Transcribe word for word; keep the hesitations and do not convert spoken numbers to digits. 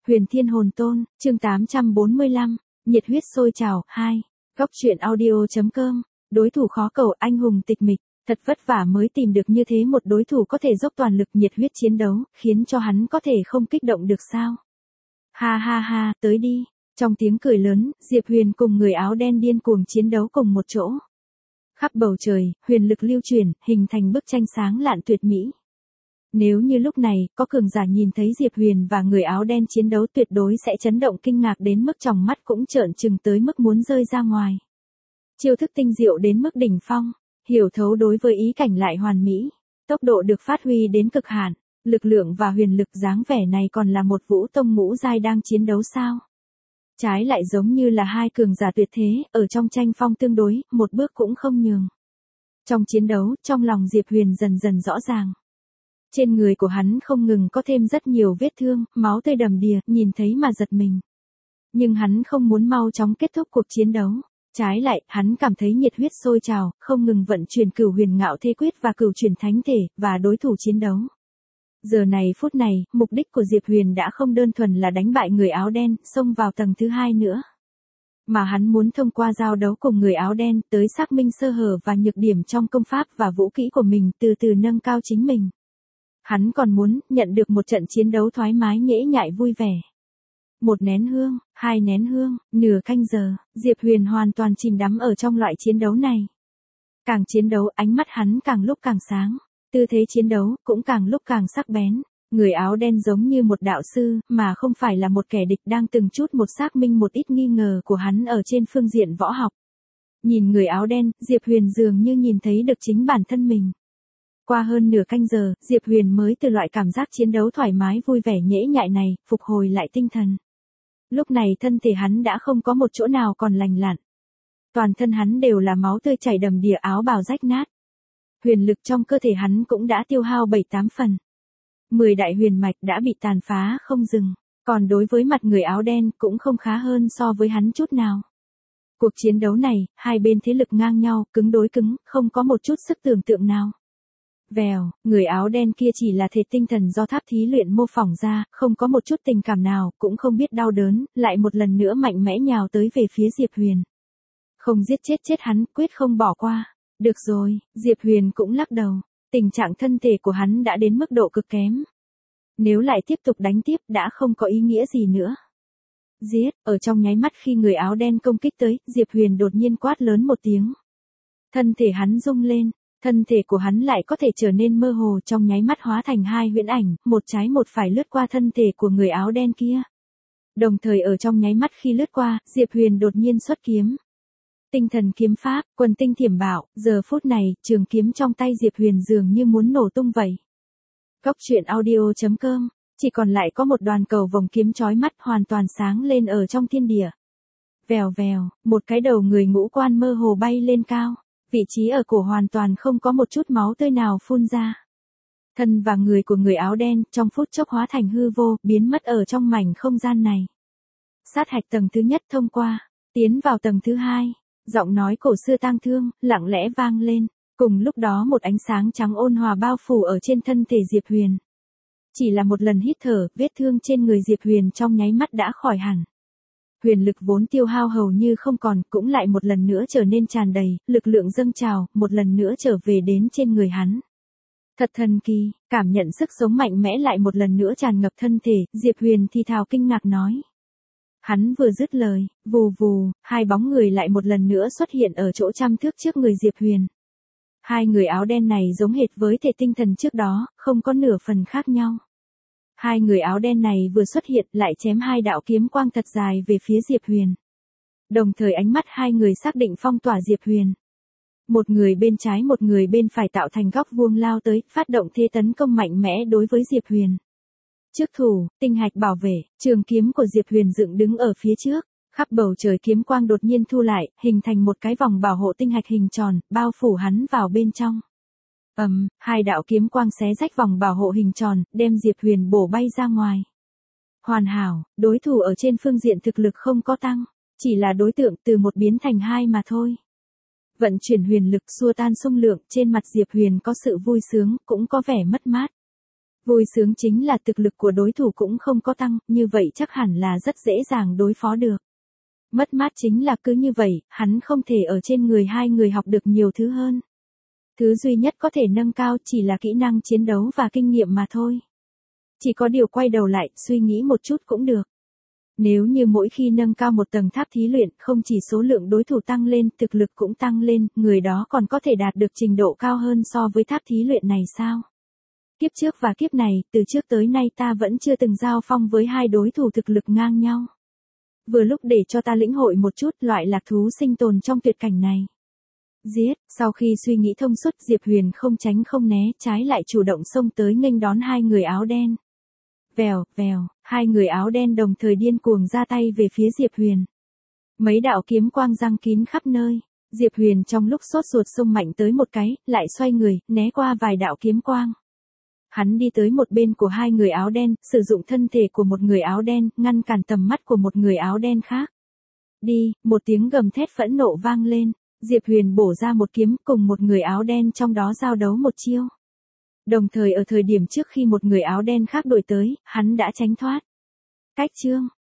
Huyền Thiên Hồn Tôn, chương tám trăm bốn mươi lăm, nhiệt huyết sôi trào, hai. Góc truyện audio.com, đối thủ khó cầu, anh hùng tịch mịch, thật vất vả mới tìm được như thế một đối thủ có thể dốc toàn lực nhiệt huyết chiến đấu, khiến cho hắn có thể không kích động được sao. Ha ha ha, tới đi. Trong tiếng cười lớn, Diệp Huyền cùng người áo đen điên cuồng chiến đấu cùng một chỗ. Khắp bầu trời, huyền lực lưu chuyển, hình thành bức tranh sáng lạn tuyệt mỹ. Nếu như lúc này, có cường giả nhìn thấy Diệp Huyền và người áo đen chiến đấu tuyệt đối sẽ chấn động kinh ngạc đến mức tròng mắt cũng trợn trừng tới mức muốn rơi ra ngoài. Chiêu thức tinh diệu đến mức đỉnh phong, hiểu thấu đối với ý cảnh lại hoàn mỹ, tốc độ được phát huy đến cực hạn, lực lượng và huyền lực dáng vẻ này còn là một vũ tông ngũ giai đang chiến đấu sao? Trái lại giống như là hai cường giả tuyệt thế, ở trong tranh phong tương đối, một bước cũng không nhường. Trong chiến đấu, trong lòng Diệp Huyền dần dần rõ ràng. Trên người của hắn không ngừng có thêm rất nhiều vết thương, máu tươi đầm đìa, nhìn thấy mà giật mình. Nhưng hắn không muốn mau chóng kết thúc cuộc chiến đấu. Trái lại, hắn cảm thấy nhiệt huyết sôi trào, không ngừng vận chuyển cửu huyền ngạo thế quyết và cửu chuyển thánh thể, và đối thủ chiến đấu. Giờ này phút này, mục đích của Diệp Huyền đã không đơn thuần là đánh bại người áo đen, xông vào tầng thứ hai nữa. Mà hắn muốn thông qua giao đấu cùng người áo đen, tới xác minh sơ hở và nhược điểm trong công pháp và vũ kỹ của mình, từ từ nâng cao chính mình. Hắn còn muốn nhận được một trận chiến đấu thoải mái nhễ nhại vui vẻ. Một nén hương, hai nén hương, nửa canh giờ, Diệp Huyền hoàn toàn chìm đắm ở trong loại chiến đấu này. Càng chiến đấu, ánh mắt hắn càng lúc càng sáng, tư thế chiến đấu cũng càng lúc càng sắc bén. Người áo đen giống như một đạo sư, mà không phải là một kẻ địch, đang từng chút một xác minh một ít nghi ngờ của hắn ở trên phương diện võ học. Nhìn người áo đen, Diệp Huyền dường như nhìn thấy được chính bản thân mình. Qua hơn nửa canh giờ, Diệp Huyền mới từ loại cảm giác chiến đấu thoải mái vui vẻ nhễ nhại này, phục hồi lại tinh thần. Lúc này thân thể hắn đã không có một chỗ nào còn lành lặn. Toàn thân hắn đều là máu tươi chảy đầm đìa, áo bào rách nát. Huyền lực trong cơ thể hắn cũng đã tiêu hao bảy tám phần. Mười đại huyền mạch đã bị tàn phá không dừng, còn đối với mặt người áo đen cũng không khá hơn so với hắn chút nào. Cuộc chiến đấu này, hai bên thế lực ngang nhau, cứng đối cứng, không có một chút sức tưởng tượng nào. Vèo, người áo đen kia chỉ là thể tinh thần do tháp thí luyện mô phỏng ra, không có một chút tình cảm nào, cũng không biết đau đớn, lại một lần nữa mạnh mẽ nhào tới về phía Diệp Huyền. Không giết chết chết hắn, quyết không bỏ qua. Được rồi, Diệp Huyền cũng lắc đầu, tình trạng thân thể của hắn đã đến mức độ cực kém. Nếu lại tiếp tục đánh tiếp đã không có ý nghĩa gì nữa. Giết, ở trong nháy mắt khi người áo đen công kích tới, Diệp Huyền đột nhiên quát lớn một tiếng. Thân thể hắn rung lên. Thân thể của hắn lại có thể trở nên mơ hồ, trong nháy mắt hóa thành hai huyễn ảnh, một trái một phải lướt qua thân thể của người áo đen kia. Đồng thời ở trong nháy mắt khi lướt qua, Diệp Huyền đột nhiên xuất kiếm. Tinh thần kiếm pháp, quần tinh thiểm bảo, giờ phút này, trường kiếm trong tay Diệp Huyền dường như muốn nổ tung vậy. Góc truyện audio.com, chỉ còn lại có một đoàn cầu vồng kiếm chói mắt hoàn toàn sáng lên ở trong thiên địa. Vèo vèo, một cái đầu người ngũ quan mơ hồ bay lên cao. Vị trí ở cổ hoàn toàn không có một chút máu tươi nào phun ra. Thân và người của người áo đen trong phút chốc hóa thành hư vô, biến mất ở trong mảnh không gian này. Sát hạch tầng thứ nhất thông qua, tiến vào tầng thứ hai, giọng nói cổ xưa tang thương, lặng lẽ vang lên. Cùng lúc đó một ánh sáng trắng ôn hòa bao phủ ở trên thân thể Diệp Huyền. Chỉ là một lần hít thở, vết thương trên người Diệp Huyền trong nháy mắt đã khỏi hẳn. Huyền lực vốn tiêu hao hầu như không còn, cũng lại một lần nữa trở nên tràn đầy, lực lượng dâng trào, một lần nữa trở về đến trên người hắn. Thật thần kỳ, cảm nhận sức sống mạnh mẽ lại một lần nữa tràn ngập thân thể, Diệp Huyền thì thào kinh ngạc nói. Hắn vừa dứt lời, vù vù, hai bóng người lại một lần nữa xuất hiện ở chỗ trăm thước trước người Diệp Huyền. Hai người áo đen này giống hệt với thể tinh thần trước đó, không có nửa phần khác nhau. Hai người áo đen này vừa xuất hiện lại chém hai đạo kiếm quang thật dài về phía Diệp Huyền. Đồng thời ánh mắt hai người xác định phong tỏa Diệp Huyền. Một người bên trái một người bên phải tạo thành góc vuông lao tới, phát động thế tấn công mạnh mẽ đối với Diệp Huyền. Trước thủ, tinh hạch bảo vệ, trường kiếm của Diệp Huyền dựng đứng ở phía trước. Khắp bầu trời kiếm quang đột nhiên thu lại, hình thành một cái vòng bảo hộ tinh hạch hình tròn, bao phủ hắn vào bên trong. Ầm, um, hai đạo kiếm quang xé rách vòng bảo hộ hình tròn, đem Diệp Huyền bổ bay ra ngoài. Hoàn hảo, đối thủ ở trên phương diện thực lực không có tăng, chỉ là đối tượng từ một biến thành hai mà thôi. Vận chuyển huyền lực xua tan xung lượng, trên mặt Diệp Huyền có sự vui sướng, cũng có vẻ mất mát. Vui sướng chính là thực lực của đối thủ cũng không có tăng, như vậy chắc hẳn là rất dễ dàng đối phó được. Mất mát chính là cứ như vậy, hắn không thể ở trên người hai người học được nhiều thứ hơn. Thứ duy nhất có thể nâng cao chỉ là kỹ năng chiến đấu và kinh nghiệm mà thôi. Chỉ có điều quay đầu lại, suy nghĩ một chút cũng được. Nếu như mỗi khi nâng cao một tầng tháp thí luyện, không chỉ số lượng đối thủ tăng lên, thực lực cũng tăng lên, người đó còn có thể đạt được trình độ cao hơn so với tháp thí luyện này sao? Kiếp trước và kiếp này, từ trước tới nay ta vẫn chưa từng giao phong với hai đối thủ thực lực ngang nhau. Vừa lúc để cho ta lĩnh hội một chút loại lạc thú sinh tồn trong tuyệt cảnh này. Giết, sau khi suy nghĩ thông suốt, Diệp Huyền không tránh không né, trái lại chủ động xông tới nghênh đón hai người áo đen. Vèo, vèo, hai người áo đen đồng thời điên cuồng ra tay về phía Diệp Huyền. Mấy đạo kiếm quang giăng kín khắp nơi, Diệp Huyền trong lúc sốt ruột xông mạnh tới một cái, lại xoay người, né qua vài đạo kiếm quang. Hắn đi tới một bên của hai người áo đen, sử dụng thân thể của một người áo đen, ngăn cản tầm mắt của một người áo đen khác. Đi, một tiếng gầm thét phẫn nộ vang lên, Diệp Huyền bổ ra một kiếm cùng một người áo đen trong đó giao đấu một chiêu. Đồng thời ở thời điểm trước khi một người áo đen khác đuổi tới, hắn đã tránh thoát. Cách chương,